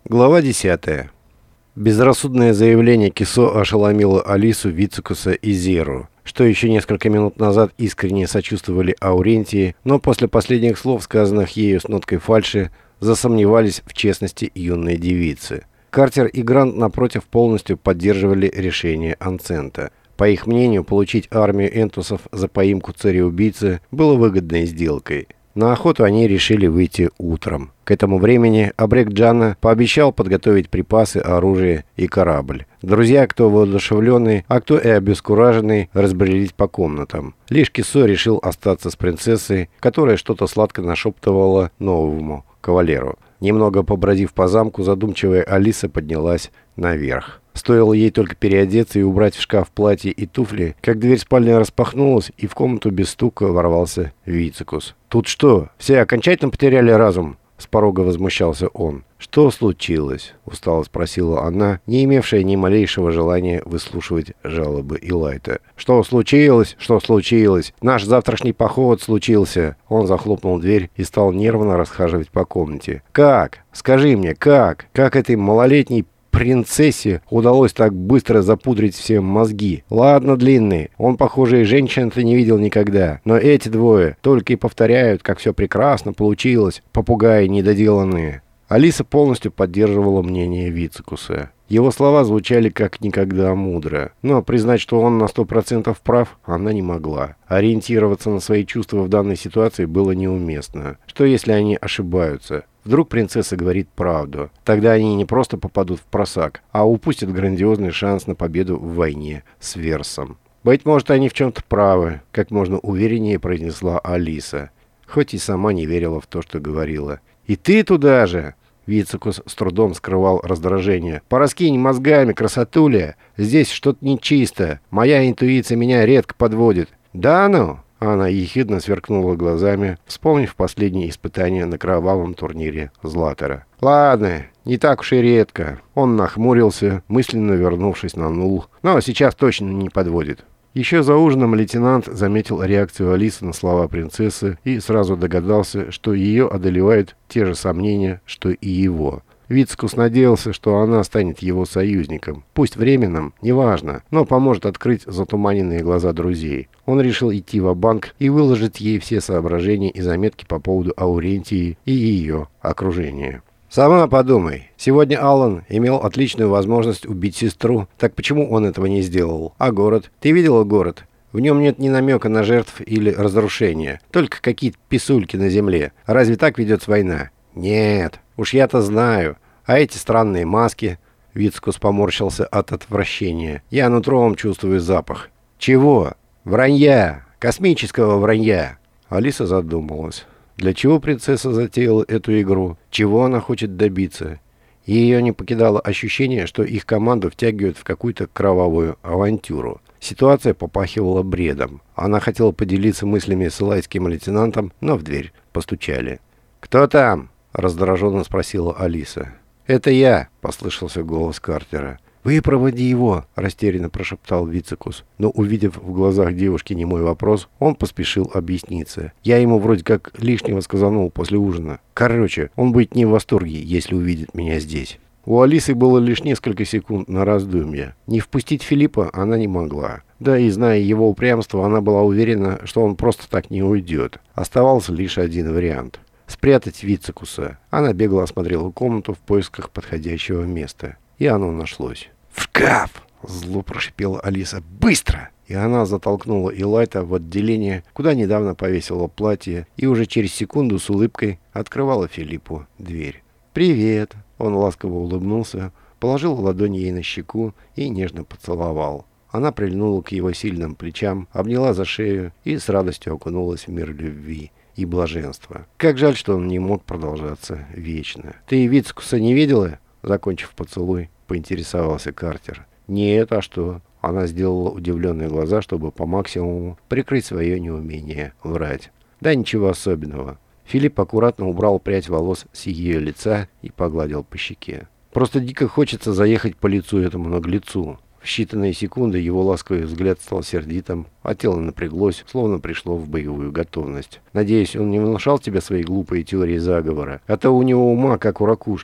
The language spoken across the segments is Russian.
Глава 10. Безрассудное заявление Кисо ошеломило Алису, Вицекуса и Зеру, что еще несколько минут назад искренне сочувствовали Аурентии, но после последних слов, сказанных ею с ноткой фальши, засомневались в честности юной девицы. Картер и Грант, напротив, полностью поддерживали решение Анцента. По их мнению, получить армию энтусов за поимку цареубийцы было выгодной сделкой. На охоту они решили выйти утром. К этому времени Абрек Джанна пообещал подготовить припасы, оружие и корабль. Друзья, кто воодушевленный, а кто и обескураженный, разбрелись по комнатам. Лишь Кисо решил остаться с принцессой, которая что-то сладко нашептывала новому кавалеру. Немного побродив по замку, задумчивая Алиса поднялась наверх. Стоило ей только переодеться и убрать в шкаф платье и туфли, как дверь спальни распахнулась, и в комнату без стука ворвался Вицекус. «Тут что, все окончательно потеряли разум?» — с порога возмущался он. «Что случилось?» — устало спросила она, не имевшая ни малейшего желания выслушивать жалобы Илайта. «Что случилось? Что случилось? Наш завтрашний поход случился!» Он захлопнул дверь и стал нервно расхаживать по комнате. «Как? Скажи мне, как? Как этой малолетней принцессе удалось так быстро запудрить всем мозги? Ладно, длинный, он, похоже, и женщин-то не видел никогда. Но эти двое только и повторяют, как все прекрасно получилось, попугаи недоделанные». Алиса полностью поддерживала мнение Вицекуса. Его слова звучали как никогда мудро, но признать, что он на 100% прав, она не могла. Ориентироваться на свои чувства в данной ситуации было неуместно. Что если они ошибаются? Вдруг принцесса говорит правду. Тогда они не просто попадут в просак, а упустят грандиозный шанс на победу в войне с Версом. «Быть может, они в чем-то правы», — как можно увереннее произнесла Алиса, хоть и сама не верила в то, что говорила. «И ты туда же!» Вицекус с трудом скрывал раздражение. «Пораскинь мозгами, красотуля! Здесь что-то нечисто. Моя интуиция меня редко подводит». «Да ну?» Она ехидно сверкнула глазами, вспомнив последнее испытание на кровавом турнире Златера. «Ладно, не так уж и редко». Он нахмурился, мысленно вернувшись на нул. «Но сейчас точно не подводит». Еще за ужином лейтенант заметил реакцию Алисы на слова принцессы и сразу догадался, что ее одолевают те же сомнения, что и его. Вицекус надеялся, что она станет его союзником. Пусть временным, неважно, но поможет открыть затуманенные глаза друзей. Он решил идти ва-банк и выложить ей все соображения и заметки по поводу Аурентии и ее окружения. «Сама подумай. Сегодня Аллан имел отличную возможность убить сестру. Так почему он этого не сделал? А город? Ты видела город? В нем нет ни намека на жертв или разрушения. Только какие-то писульки на земле. Разве так ведется война? Нет. Уж я-то знаю. А эти странные маски...» Вицекус поморщился от отвращения. «Я нутром чувствую запах». «Чего? Вранья. Космического вранья». Алиса задумалась. Для чего принцесса затеяла эту игру? Чего она хочет добиться? Ее не покидало ощущение, что их команду втягивают в какую-то кровавую авантюру. Ситуация попахивала бредом. Она хотела поделиться мыслями с илайским лейтенантом, но в дверь постучали. «Кто там?» — раздраженно спросила Алиса. «Это я», — послышался голос Картера. «Выпроводи его», — растерянно прошептал Вицекус. Но, увидев в глазах девушки немой вопрос, он поспешил объясниться. «Я ему вроде как лишнего сказанул после ужина. Короче, он будет не в восторге, если увидит меня здесь». У Алисы было лишь несколько секунд на раздумье. Не впустить Филиппа она не могла. Да и, зная его упрямство, она была уверена, что он просто так не уйдет. Оставался лишь один вариант. Спрятать Вицекуса. Она бегло осмотрела комнату в поисках подходящего места. И оно нашлось. «В шкаф!» — зло прошипела Алиса. «Быстро!» И она затолкнула Илайта в отделение, куда недавно повесила платье, и уже через секунду с улыбкой открывала Филиппу дверь. «Привет!» — он ласково улыбнулся, положил ладонь ей на щеку и нежно поцеловал. Она прильнула к его сильным плечам, обняла за шею и с радостью окунулась в мир любви и блаженства. Как жаль, что он не мог продолжаться вечно. «Ты Вицекуса не видела?» Закончив поцелуй, поинтересовался Картер. «Нет, а что?» Она сделала удивленные глаза, чтобы по максимуму прикрыть свое неумение врать. «Да ничего особенного». Филипп аккуратно убрал прядь волос с ее лица и погладил по щеке. «Просто дико хочется заехать по лицу этому наглецу». В считанные секунды его ласковый взгляд стал сердитым, а тело напряглось, словно пришло в боевую готовность. «Надеюсь, он не внушал тебе свои глупые теории заговора? А то у него ума, как у ракушки».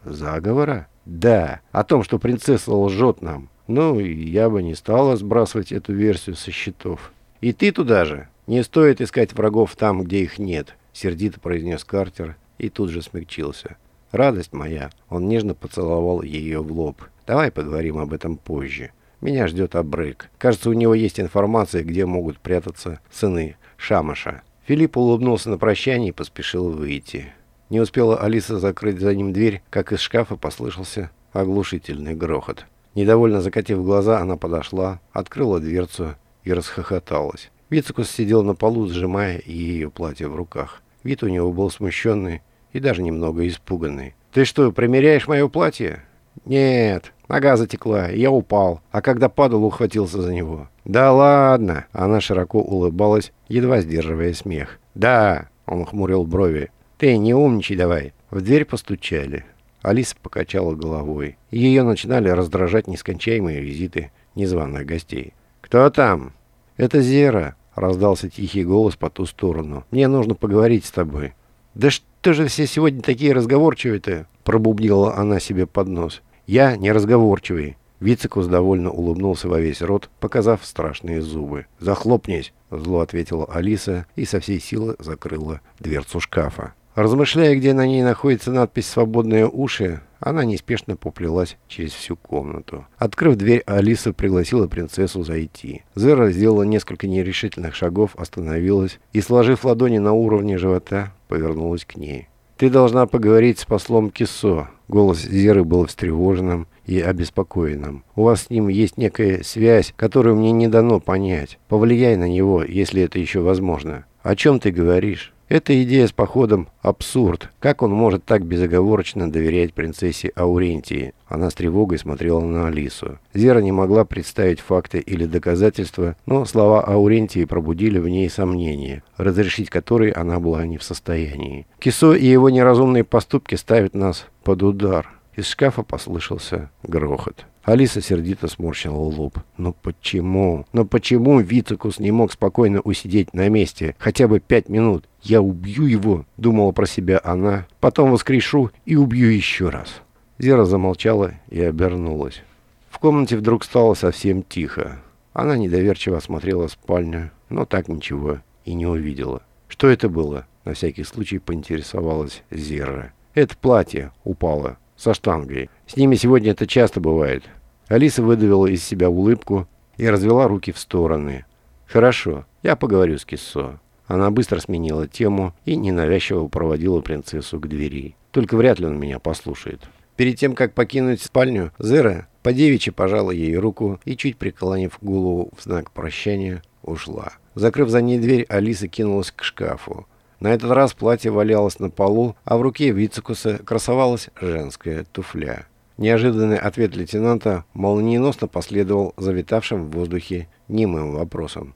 Заговора? Да, о том, что принцесса лжет нам. Ну, я бы не стала сбрасывать эту версию со счетов. И ты туда же. Не стоит искать врагов там, где их нет, сердито произнес Картер и тут же смягчился. Радость моя, он нежно поцеловал ее в лоб. Давай поговорим об этом позже. Меня ждет Абрек. Кажется, у него есть информация, где могут прятаться сыны Шамаша. Филипп улыбнулся на прощание и поспешил выйти. Не успела Алиса закрыть за ним дверь, как из шкафа послышался оглушительный грохот. Недовольно закатив глаза, она подошла, открыла дверцу и расхохоталась. Вицикус сидел на полу, сжимая ее платье в руках. Вид у него был смущенный и даже немного испуганный. «Ты что, примеряешь мое платье?» «Нет, нога затекла, я упал, а когда падал, ухватился за него». «Да ладно!» — она широко улыбалась, едва сдерживая смех. «Да!» — он хмурил брови. «Ты не умничай давай!» В дверь постучали. Алиса покачала головой. Ее начинали раздражать нескончаемые визиты незваных гостей. «Кто там?» «Это Зера!» — раздался тихий голос по ту сторону. «Мне нужно поговорить с тобой». «Да что же все сегодня такие разговорчивые-то?» — пробубнила она себе под нос. «Я неразговорчивый». Вицикус довольно улыбнулся во весь рот, показав страшные зубы. «Захлопнись!» — зло ответила Алиса и со всей силы закрыла дверцу шкафа. Размышляя, где на ней находится надпись «Свободные уши», она неспешно поплелась через всю комнату. Открыв дверь, Алиса пригласила принцессу зайти. Зера сделала несколько нерешительных шагов, остановилась и, сложив ладони на уровне живота, повернулась к ней. «Ты должна поговорить с послом Кисо». Голос Зеры был встревоженным и обеспокоенным. «У вас с ним есть некая связь, которую мне не дано понять. Повлияй на него, если это еще возможно». «О чем ты говоришь?» «Эта идея с походом – абсурд. Как он может так безоговорочно доверять принцессе Аурентии?» Она с тревогой смотрела на Алису. Зера не могла представить факты или доказательства, но слова Аурентии пробудили в ней сомнения, разрешить которые она была не в состоянии. «Кисо и его неразумные поступки ставят нас под удар». Из шкафа послышался грохот. Алиса сердито сморщила лоб. «Но почему? Но почему Вицикус не мог спокойно усидеть на месте хотя бы 5 минут? Я убью его!» — думала про себя она. «Потом воскрешу и убью еще раз». Зера замолчала и обернулась. В комнате вдруг стало совсем тихо. Она недоверчиво осмотрела спальню, но так ничего и не увидела. «Что это было?» — на всякий случай поинтересовалась Зера. «Это платье упало со штангой. С ними сегодня это часто бывает». Алиса выдавила из себя улыбку и развела руки в стороны. «Хорошо, я поговорю с Киссо». Она быстро сменила тему и ненавязчиво проводила принцессу к двери. «Только вряд ли он меня послушает». Перед тем, как покинуть спальню, Зера по-девичьи пожала ей руку и, чуть преклонив голову в знак прощания, ушла. Закрыв за ней дверь, Алиса кинулась к шкафу. На этот раз платье валялось на полу, а в руке Вицикуса красовалась женская туфля. Неожиданный ответ лейтенанта молниеносно последовал за витавшим в воздухе немым вопросом.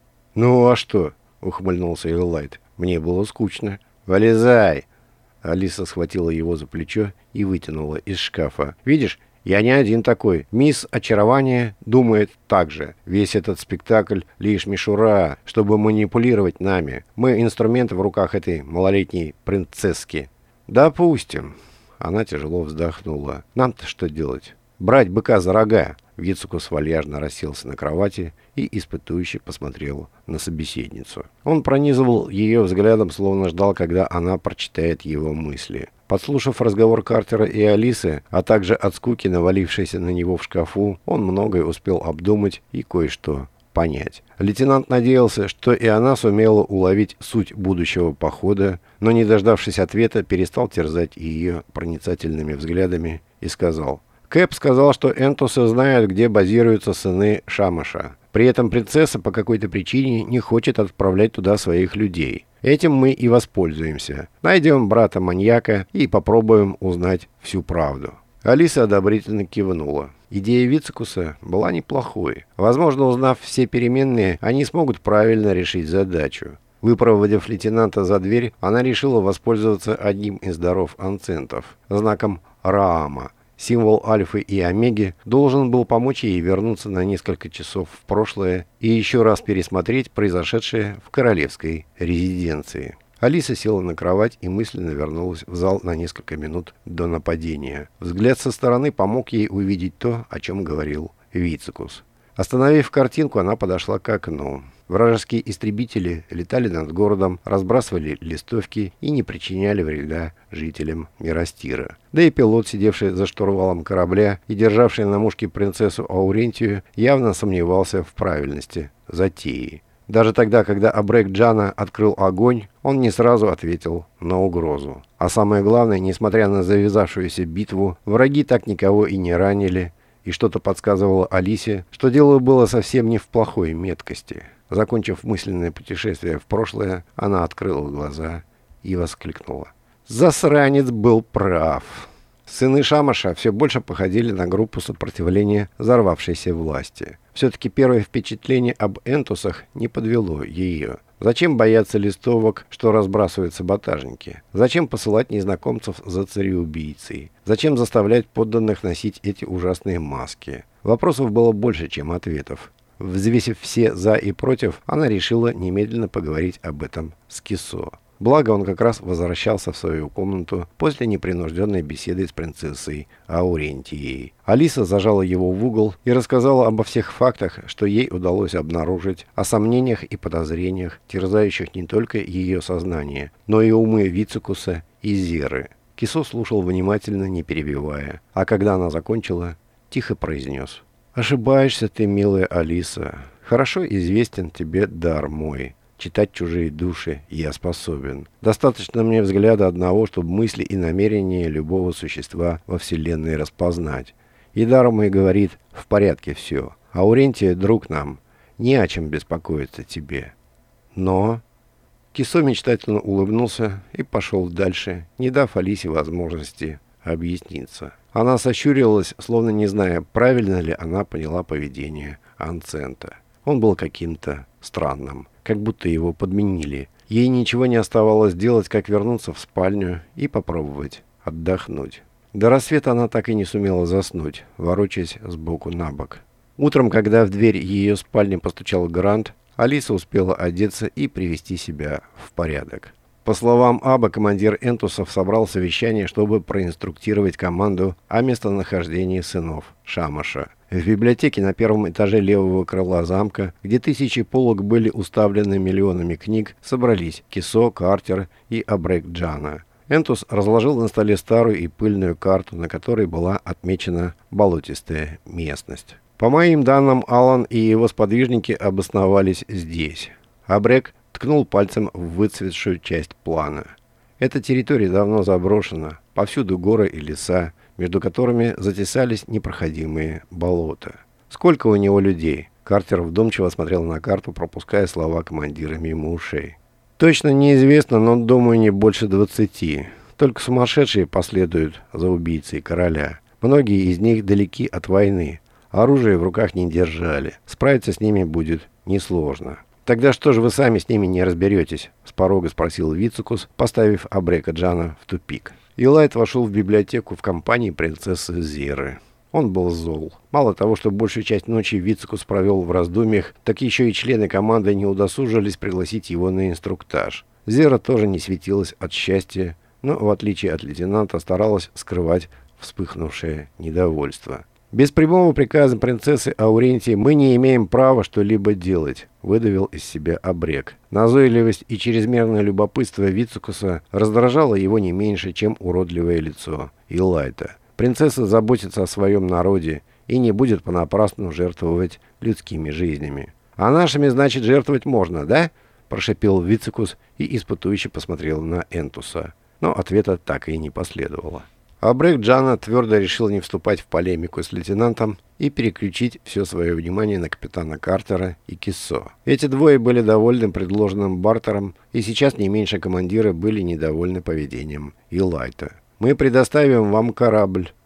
«Ну а что?» — ухмыльнулся Эллайт. «Мне было скучно». «Вылезай!» Алиса схватила его за плечо и вытянула из шкафа. «Видишь, я не один такой. Мисс Очарование думает так же. Весь этот спектакль — лишь мишура, чтобы манипулировать нами. Мы инструменты в руках этой малолетней принцесски». «Допустим». Она тяжело вздохнула. «Нам-то что делать? Брать быка за рога». Вицикус вальяжно расселся на кровати и испытующе посмотрел на собеседницу. Он пронизывал ее взглядом, словно ждал, когда она прочитает его мысли. Подслушав разговор Картера и Алисы, а также от скуки, навалившейся на него в шкафу, он многое успел обдумать и кое-что понять. Лейтенант надеялся, что и она сумела уловить суть будущего похода, но, не дождавшись ответа, перестал терзать ее проницательными взглядами и сказал: «Кэп сказал, что Энтусы знают, где базируются сыны Шамаша. При этом принцесса по какой-то причине не хочет отправлять туда своих людей. Этим мы и воспользуемся. Найдем брата-маньяка и попробуем узнать всю правду». Алиса одобрительно кивнула. Идея Вицикуса была неплохой. Возможно, узнав все переменные, они смогут правильно решить задачу. Выпроводив лейтенанта за дверь, она решила воспользоваться одним из даров анцентов – знаком Раама. Символ Альфы и Омеги должен был помочь ей вернуться на несколько часов в прошлое и еще раз пересмотреть произошедшее в королевской резиденции. Алиса села на кровать и мысленно вернулась в зал на несколько минут до нападения. Взгляд со стороны помог ей увидеть то, о чем говорил Вицекус. Остановив картинку, она подошла к окну. Вражеские истребители летали над городом, разбрасывали листовки и не причиняли вреда жителям Миростира. Да и пилот, сидевший за штурвалом корабля и державший на мушке принцессу Аурентию, явно сомневался в правильности затеи. Даже тогда, когда Абрек Джана открыл огонь, он не сразу ответил на угрозу. А самое главное, несмотря на завязавшуюся битву, враги так никого и не ранили, и что-то подсказывало Алисе, что дело было совсем не в плохой меткости. Закончив мысленное путешествие в прошлое, она открыла глаза и воскликнула: «Засранец был прав!» Сыны Шамаша все больше походили на группу сопротивления взорвавшейся власти. Все-таки первое впечатление об Энтусах не подвело ее. Зачем бояться листовок, что разбрасывают саботажники? Зачем посылать незнакомцев за цареубийцей? Зачем заставлять подданных носить эти ужасные маски? Вопросов было больше, чем ответов. Взвесив все «за» и «против», она решила немедленно поговорить об этом с Кисо. Благо, он как раз возвращался в свою комнату после непринужденной беседы с принцессой Аурентией. Алиса зажала его в угол и рассказала обо всех фактах, что ей удалось обнаружить, о сомнениях и подозрениях, терзающих не только ее сознание, но и умы Вицекуса и Зеры. Кисо слушал внимательно, не перебивая, а когда она закончила, тихо произнес: «Ошибаешься ты, милая Алиса. Хорошо известен тебе дар мой. Читать чужие души я способен. Достаточно мне взгляда одного, чтобы мысли и намерения любого существа во Вселенной распознать. И дар мой говорит: в порядке все. Аурентия, друг нам, не о чем беспокоиться тебе. Но...» Кисо мечтательно улыбнулся и пошел дальше, не дав Алисе возможности объясниться. Она сощурилась, словно не зная, правильно ли она поняла поведение Анцента. Он был каким-то странным, как будто его подменили. Ей ничего не оставалось делать, как вернуться в спальню и попробовать отдохнуть. До рассвета она так и не сумела заснуть, ворочаясь сбоку на бок. Утром, когда в дверь ее спальни постучал Грант, Алиса успела одеться и привести себя в порядок. По словам Аба, командир Энтусов собрал совещание, чтобы проинструктировать команду о местонахождении сынов Шамаша. В библиотеке на первом этаже левого крыла замка, где тысячи полок были уставлены миллионами книг, собрались Кисо, Картер и Абрек Джана. Энтус разложил на столе старую и пыльную карту, на которой была отмечена болотистая местность. По моим данным, Алан и его сподвижники обосновались здесь. Абрек ткнул пальцем в выцветшую часть плана. Эта территория давно заброшена, повсюду горы и леса, между которыми затесались непроходимые болота. «Сколько у него людей?» Картер вдумчиво смотрел на карту, пропуская слова командира мимо ушей. «Точно неизвестно, но, думаю, не больше 20. Только сумасшедшие последуют за убийцей короля. Многие из них далеки от войны. Оружие в руках не держали. Справиться с ними будет несложно». «Тогда что же вы сами с ними не разберетесь?» — с порога спросил Вицекус, поставив Абрека Джана в тупик. Илайт вошел в библиотеку в компании принцессы Зеры. Он был зол. Мало того, что большую часть ночи Вицекус провел в раздумьях, так еще и члены команды не удосужились пригласить его на инструктаж. Зера тоже не светилась от счастья, но, в отличие от лейтенанта, старалась скрывать вспыхнувшее недовольство. «Без прямого приказа принцессы Аурентии мы не имеем права что-либо делать», — выдавил из себя Абрек. Назойливость и чрезмерное любопытство Вицекуса раздражало его не меньше, чем уродливое лицо Илайта. Принцесса заботится о своем народе и не будет понапрасну жертвовать людскими жизнями. «А нашими, значит, жертвовать можно, да?» — прошипел Вицекус и испытующе посмотрел на Энтуса. Но ответа так и не последовало. Абрек Джана твердо решил не вступать в полемику с лейтенантом и переключить все свое внимание на капитана Картера и Кисо. Эти двое были довольны предложенным бартером, и сейчас не меньше командира были недовольны поведением Илайта. «Мы предоставим вам корабль,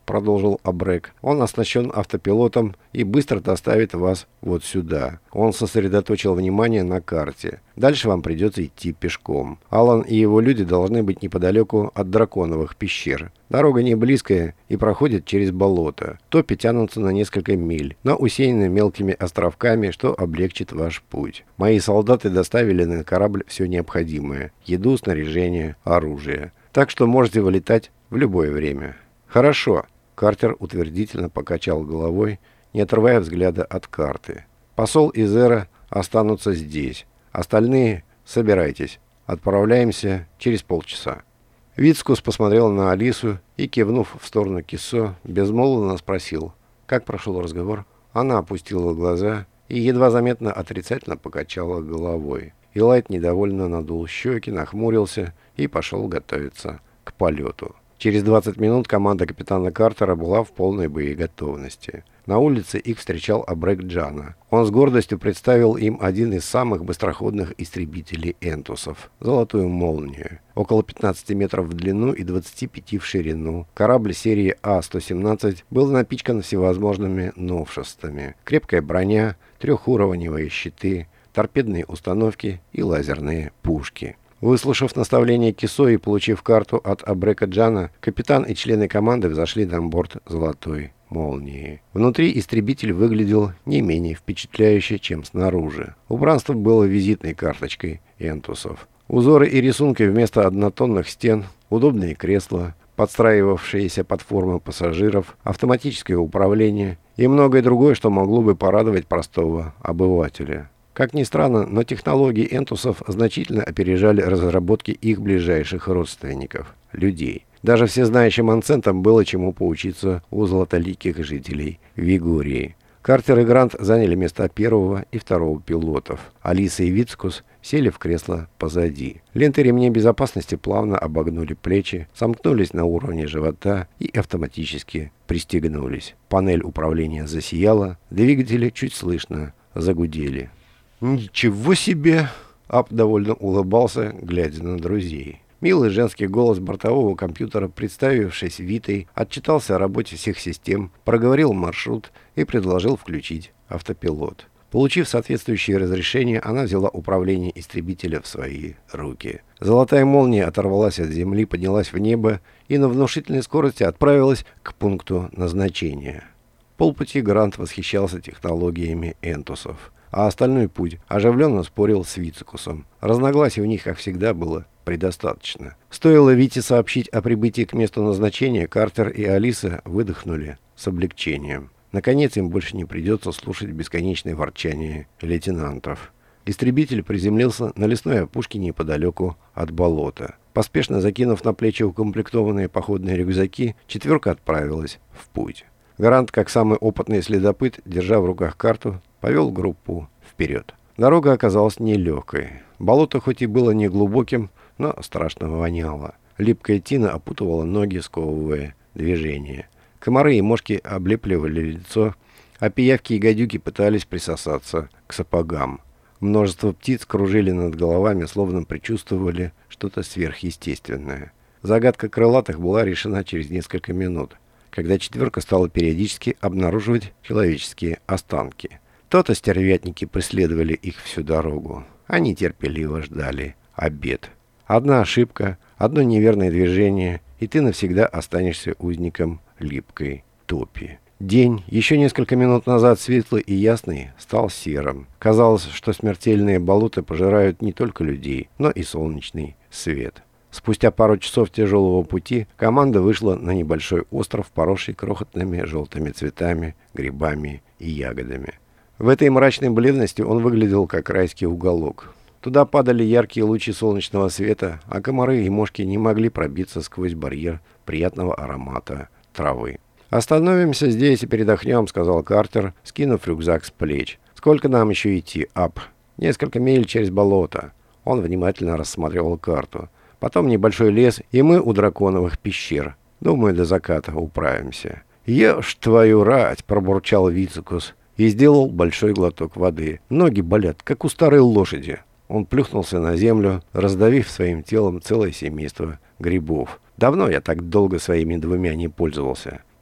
продолжил Абрек. «Он оснащен автопилотом и быстро доставит вас вот сюда». Он сосредоточил внимание на карте. «Дальше вам придется идти пешком. Алан и его люди должны быть неподалеку от драконовых пещер. Дорога не близкая и проходит через болото. Топи тянутся на несколько миль, но усеяны мелкими островками, что облегчит ваш путь. Мои солдаты доставили на корабль все необходимое: еду, снаряжение, оружие. Так что можете вылетать в любое время». «Хорошо». Картер утвердительно покачал головой, не отрывая взгляда от карты. «Посол и Зера останутся здесь. Остальные собирайтесь. Отправляемся через полчаса». Вицкус посмотрел на Алису и, кивнув в сторону Кисо, безмолвно спросил: «Как прошел разговор?» Она опустила глаза и едва заметно отрицательно покачала головой. Илайт недовольно надул щеки, нахмурился и пошел готовиться к полету. Через 20 минут команда капитана Картера была в полной боеготовности. На улице их встречал Абрек Джана. Он с гордостью представил им один из самых быстроходных истребителей Энтусов – «Золотую молнию». Около 15 метров в длину и 25 в ширину. Корабль серии А-117 был напичкан всевозможными новшествами. Крепкая броня, трехуровневые щиты, торпедные установки и лазерные пушки. Выслушав наставление Кисо и получив карту от Абрека Джана, капитан и члены команды взошли на борт «Золотой молнии». Внутри истребитель выглядел не менее впечатляюще, чем снаружи. Убранство было визитной карточкой Энтусов. Узоры и рисунки вместо однотонных стен, удобные кресла, подстраивавшиеся под формы пассажиров, автоматическое управление и многое другое, что могло бы порадовать простого обывателя. Как ни странно, но технологии Энтусов значительно опережали разработки их ближайших родственников – людей. Даже всезнающим Анцентам было чему поучиться у золотоликих жителей Вигории. Картер и Грант заняли места первого и второго пилотов. Алиса и Вицкус сели в кресло позади. Ленты ремней безопасности плавно обогнули плечи, сомкнулись на уровне живота и автоматически пристегнулись. Панель управления засияла, двигатели чуть слышно загудели. «Ничего себе!» Ап довольно улыбался, глядя на друзей. Милый женский голос бортового компьютера, представившись Витой, отчитался о работе всех систем, проговорил маршрут и предложил включить автопилот. Получив соответствующее разрешение, она взяла управление истребителя в свои руки. Золотая молния оторвалась от земли, поднялась в небо и на внушительной скорости отправилась к пункту назначения. Полпути Грант восхищался технологиями Энтусов, а остальной путь оживленно спорил с Вицкусом. Разногласий у них, как всегда, было предостаточно. Стоило Вите сообщить о прибытии к месту назначения, Картер и Алиса выдохнули с облегчением. Наконец им больше не придется слушать бесконечное ворчание лейтенантов. Истребитель приземлился на лесной опушке неподалеку от болота. Поспешно закинув на плечи укомплектованные походные рюкзаки, четверка отправилась в путь. Грант, как самый опытный следопыт, держа в руках карту, повел группу вперед. Дорога оказалась нелегкой. Болото хоть и было неглубоким, но страшно воняло. Липкая тина опутывала ноги, сковывая движение. Комары и мошки облепливали лицо, а пиявки и гадюки пытались присосаться к сапогам. Множество птиц кружили над головами, словно предчувствовали что-то сверхъестественное. Загадка крылатых была решена через несколько минут, когда четверка стала периодически обнаруживать человеческие останки. То-то стервятники преследовали их всю дорогу. Они терпеливо ждали обед. Одна ошибка, одно неверное движение, и ты навсегда останешься узником липкой топи. День, еще несколько минут назад светлый и ясный, стал серым. Казалось, что смертельные болота пожирают не только людей, но и солнечный свет. Спустя пару часов тяжелого пути команда вышла на небольшой остров, поросший крохотными желтыми цветами, грибами и ягодами. В этой мрачной бледности он выглядел как райский уголок. Туда падали яркие лучи солнечного света, а комары и мошки не могли пробиться сквозь барьер приятного аромата травы. «Остановимся здесь и передохнем», — сказал Картер, скинув рюкзак с плеч. «Сколько нам еще идти, Ап?» «Несколько миль через болото». Он внимательно рассматривал карту. «Потом небольшой лес, и мы у драконовых пещер. Думаю, до заката управимся». «Ешь твою рать!» — пробурчал Вицкус и сделал большой глоток воды. «Ноги болят, как у старой лошади». Он плюхнулся на землю, раздавив своим телом целое семейство грибов. Давно я так долго своими двумя не пользовался.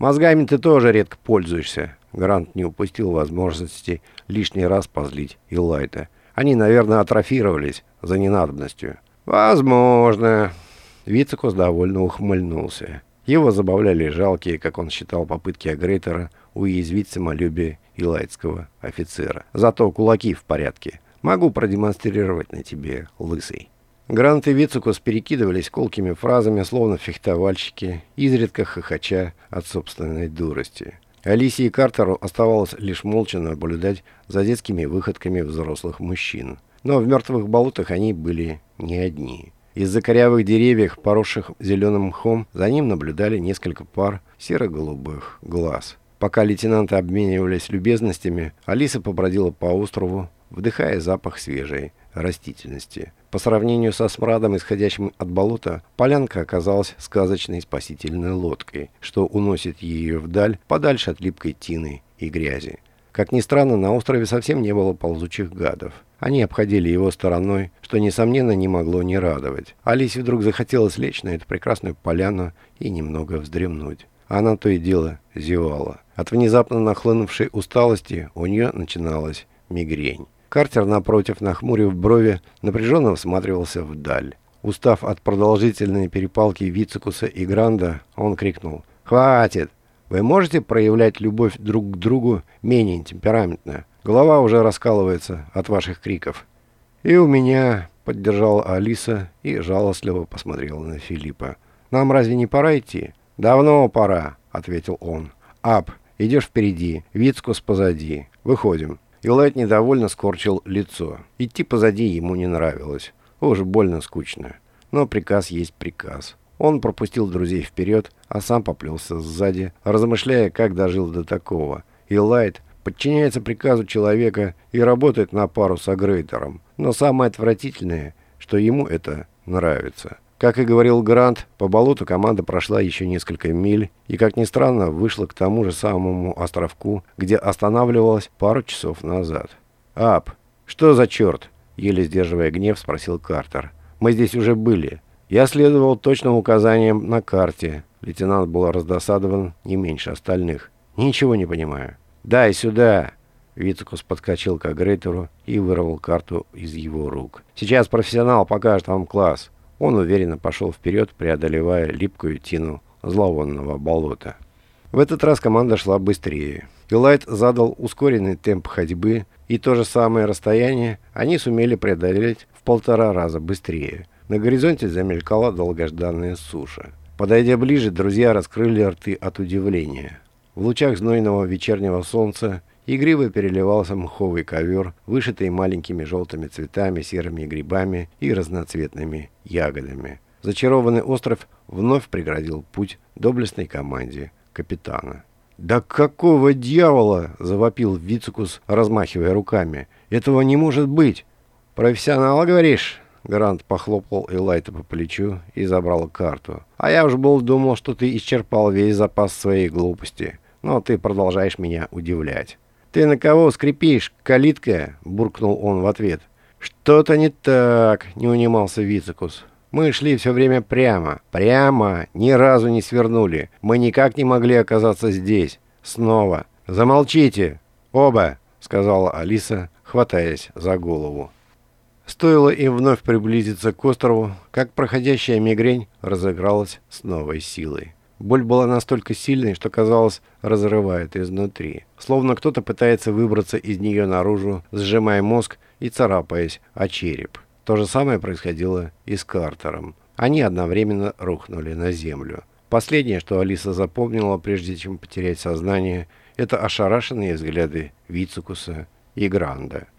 Мозгами ты тоже редко пользуешься. Грант не упустил возможности лишний раз позлить Илайта. Они, наверное, атрофировались за ненадобностью. Возможно. Вицикус довольно ухмыльнулся. Его забавляли жалкие, как он считал, попытки Агрейтора уязвить самолюбие илайтского офицера. Зато кулаки в порядке. Могу продемонстрировать на тебе, лысый. Грант и Вицикус перекидывались колкими фразами, словно фехтовальщики, изредка хохоча от собственной дурости. Алисе и Картеру оставалось лишь молча наблюдать за детскими выходками взрослых мужчин. Но в мертвых болотах они были не одни. Из-за корявых деревьев, поросших зеленым мхом, за ним наблюдали несколько пар серо-голубых глаз. Пока лейтенанты обменивались любезностями, Алиса побродила по острову, вдыхая запах свежей растительности. По сравнению со смрадом, исходящим от болота, полянка оказалась сказочной спасительной лодкой, что уносит ее вдаль, подальше от липкой тины и грязи. Как ни странно, на острове совсем не было ползучих гадов. Они обходили его стороной, что, несомненно, не могло не радовать. Алисе вдруг захотелось лечь на эту прекрасную поляну и немного вздремнуть. Она то и дело зевала. От внезапно нахлынувшей усталости у нее начиналась мигрень. Картер, напротив, нахмурив брови, напряженно всматривался вдаль. Устав от продолжительной перепалки Вицикуса и Гранда, он крикнул: «Хватит! Вы можете проявлять любовь друг к другу менее темпераментно? Голова уже раскалывается от ваших криков». «И у меня», — поддержала Алиса и жалостливо посмотрела на Филиппа. «Нам разве не пора идти?» «Давно пора», — ответил он. «Ап, идешь впереди, Вицикус позади. Выходим». Илайт недовольно скорчил лицо. Идти позади ему не нравилось. Уж больно скучно. Но приказ есть приказ. Он пропустил друзей вперед, а сам поплелся сзади, размышляя, как дожил до такого. Илайт подчиняется приказу человека и работает на пару с Агрейтором. Но самое отвратительное, что ему это нравится. Как и говорил Грант, по болоту команда прошла еще несколько миль и, как ни странно, вышла к тому же самому островку, где останавливалась пару часов назад. «Ап, что за черт?» — еле сдерживая гнев, спросил Картер. «Мы здесь уже были. Я следовал точным указаниям на карте». Лейтенант был раздосадован не меньше остальных. «Ничего не понимаю». «Дай сюда!» Вицикус подскочил к Агрейтору и вырвал карту из его рук. «Сейчас профессионал покажет вам класс». Он уверенно пошел вперед, преодолевая липкую тину зловонного болота. В этот раз команда шла быстрее. Илайт задал ускоренный темп ходьбы, и то же самое расстояние они сумели преодолеть в 1,5 раза быстрее. На горизонте замелькала долгожданная суша. Подойдя ближе, друзья раскрыли рты от удивления. В лучах знойного вечернего солнца игриво переливался мховый ковер, вышитый маленькими желтыми цветами, серыми грибами и разноцветными ягодами. Зачарованный остров вновь преградил путь доблестной команде капитана. «Да какого дьявола!» — завопил Вицикус, размахивая руками. «Этого не может быть!» «Профессионал, говоришь?» Грант похлопал Илайта по плечу и забрал карту. «А я уж думал, что ты исчерпал весь запас своей глупости. Но ты продолжаешь меня удивлять». «Ты на кого скрипишь, калитка?» — буркнул он в ответ. «Что-то не так», — не унимался Вицикус. «Мы шли все время прямо. Прямо. Ни разу не свернули. Мы никак не могли оказаться здесь. Снова. Замолчите. Оба», — сказала Алиса, хватаясь за голову. Стоило им вновь приблизиться к острову, как проходящая мигрень разыгралась с новой силой. Боль была настолько сильной, что, казалось, разрывает изнутри. Словно кто-то пытается выбраться из нее наружу, сжимая мозг и царапаясь о череп. То же самое происходило и с Картером. Они одновременно рухнули на землю. Последнее, что Алиса запомнила, прежде чем потерять сознание, это ошарашенные взгляды Вицикуса и Гранда.